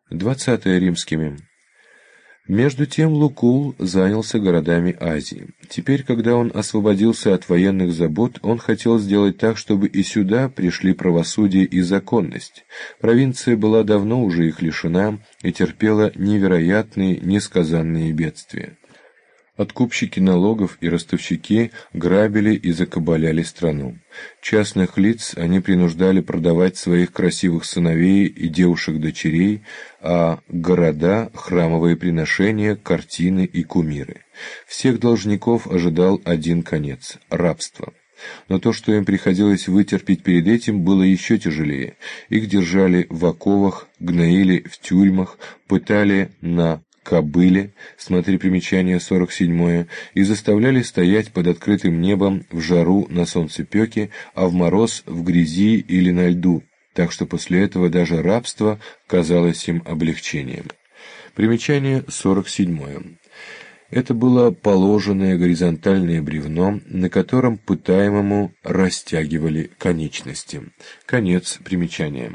20 римскими. Между тем Лукул занялся городами Азии. Теперь, когда он освободился от военных забот, он хотел сделать так, чтобы и сюда пришли правосудие и законность. Провинция была давно уже их лишена и терпела невероятные, несказанные бедствия. Откупщики налогов и ростовщики грабили и закабаляли страну. Частных лиц они принуждали продавать своих красивых сыновей и девушек-дочерей, а города — храмовые приношения, картины и кумиры. Всех должников ожидал один конец — рабство. Но то, что им приходилось вытерпеть перед этим, было еще тяжелее. Их держали в оковах, гноили в тюрьмах, пытали на кобыле, смотри примечание 47, и заставляли стоять под открытым небом в жару на солнцепеке, а в мороз в грязи или на льду, так что после этого даже рабство казалось им облегчением. Примечание 47. Это было положенное горизонтальное бревно, на котором пытаемому растягивали конечности. Конец примечания.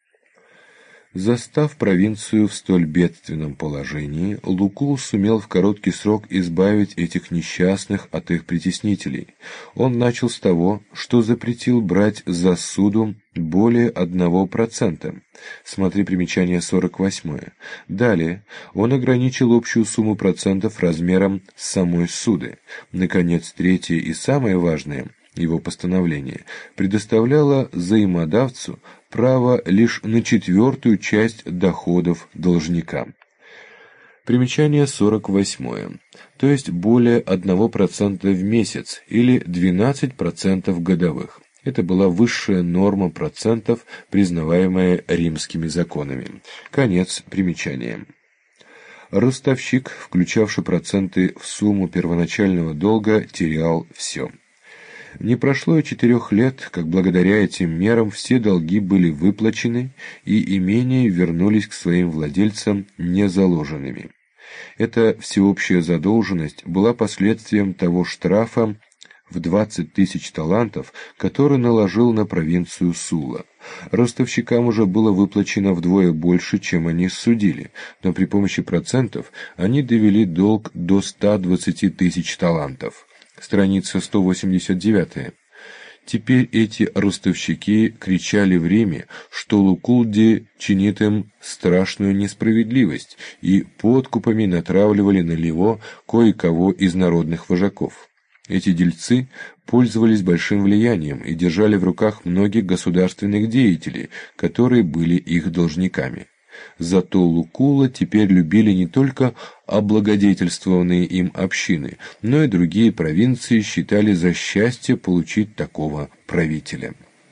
Застав провинцию в столь бедственном положении, Лукул сумел в короткий срок избавить этих несчастных от их притеснителей. Он начал с того, что запретил брать за суду более 1%. Смотри примечание 48. Далее он ограничил общую сумму процентов размером самой суды. Наконец, третье и самое важное — его постановление предоставляло взаимодавцу право лишь на 1/4 часть доходов должника. Примечание 48. То есть более 1% в месяц или 12% годовых. Это была высшая норма процентов, признаваемая римскими законами. Конец примечания. Ростовщик, включавший проценты в сумму первоначального долга, терял все. Не прошло и 4 лет, как благодаря этим мерам все долги были выплачены и имения вернулись к своим владельцам незаложенными. Эта всеобщая задолженность была последствием того штрафа в 20 000 талантов, который наложил на провинцию Сула. Ростовщикам уже было выплачено вдвое больше, чем они судили, но при помощи процентов они довели долг до 120 000 талантов. Страница 189. Теперь эти ростовщики кричали в Риме, что Лукулди чинит им страшную несправедливость, и подкупами натравливали на него кое-кого из народных вожаков. Эти дельцы пользовались большим влиянием и держали в руках многих государственных деятелей, которые были их должниками. Зато Лукула теперь любили не только облагодетельствованные им общины, но и другие провинции считали за счастье получить такого правителя.